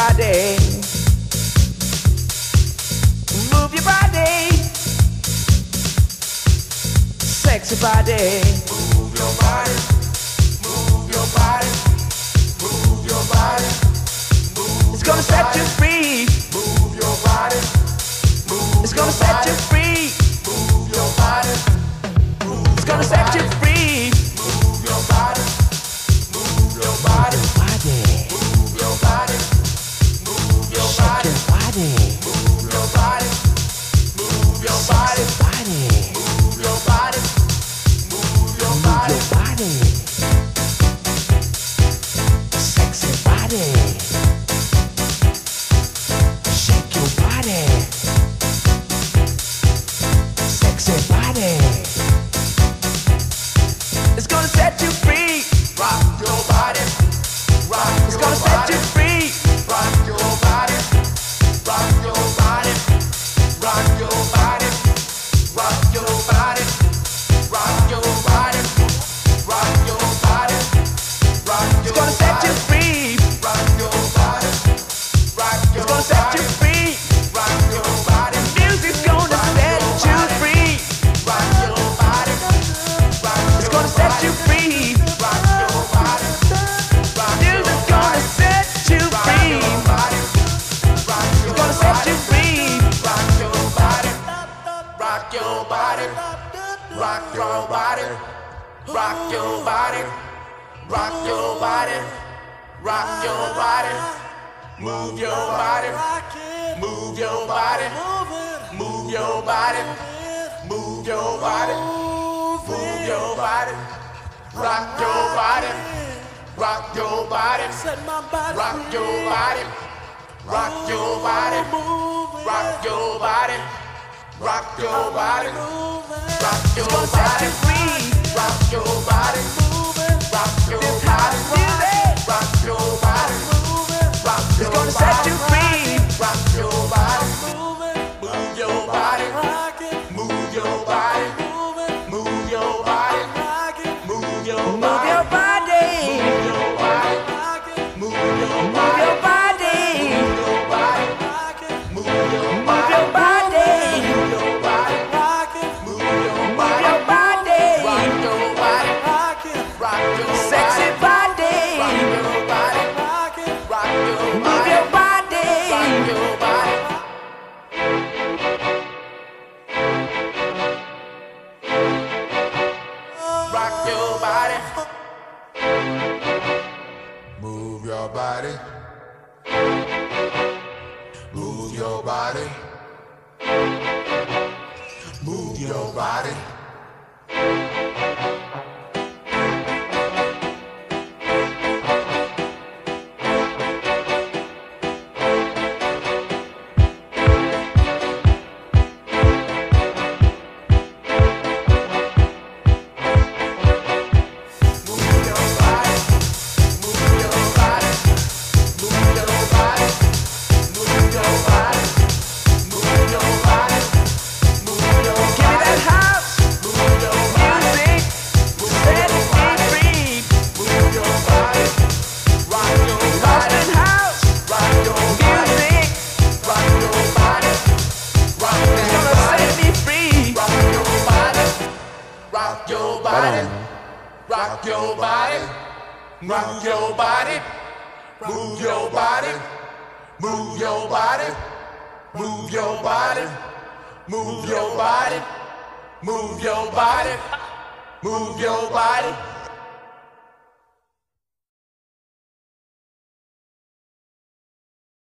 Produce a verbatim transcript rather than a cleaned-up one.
body. Move your body. Sexy body. Move your body. Move your body. Move your body. Move it's gonna set you free. Move your body. Move it's gonna set you free. Move your body. Move it's gonna set you free. Move your body. Move your body. Move your body. Move your body. Move your body. Move your body. Move your body. Move your body. Sexy body. Shake your body. Sexy body. It's gonna set you free. Rock your body. Rock it's your gonna body. set you free. Rock your body. Rock your body. Rock your body. Rock your body. Rock your body. Rock your body. Rock It's your gonna set you body. free. Rock your body. Rock your It's gonna set you body. free. Rock your body. Music's gonna set you free. Rock your body. Rock It's your gonna set body. you free. Rock your body. Rock your Music's gonna set you free. body. Rock It's your gonna set body. you free. Rock your body. Rock your body. Rock your body. Rock your body. Rock your body. Rock your body. Move your body. Move your body. Move your body. Move your body. Move your body. Rock your body. Rock your body. Rock your body. Rock your body. Rock your body. Rock your body. Rock your It's gonna set you body. free. Rock your body. Rock your This body. house music. Rock your body. Rock It's your gonna set body. you free. Rock your body. Move your body. Move your body. Move your body. Move your Move body. your body. Move your body. Move your Move body. your body. Move your body. Move your Move body. your body. Move your body. Move your Move body. your body. Rock your body. Rock your Sexy body. Rock your body. Rock your Move body. your body. Rock your body. Rock your body. Move your body. Move your body. Move your body. Rock your body, rock your body, rock your body, move your body, move your body, move your body, move your body, move your body, move your body.